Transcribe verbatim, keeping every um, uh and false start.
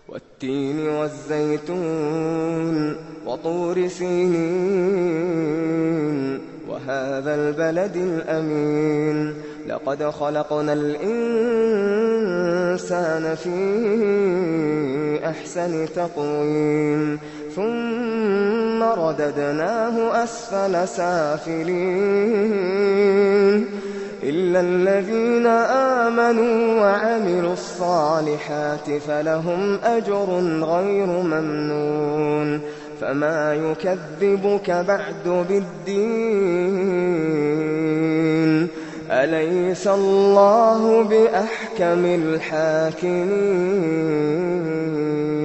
والتين والزيتون وطور سينين وهذا البلد الأمين لقد خلقنا الإنسان في أحسن تقويم ثم رددناه أسفل سافلين إلا الذين آمنوا وعملوا الصالحات فلهم أجر غير ممنون فما يكذبك بعد بالدين أليس الله بأحكم الحاكمين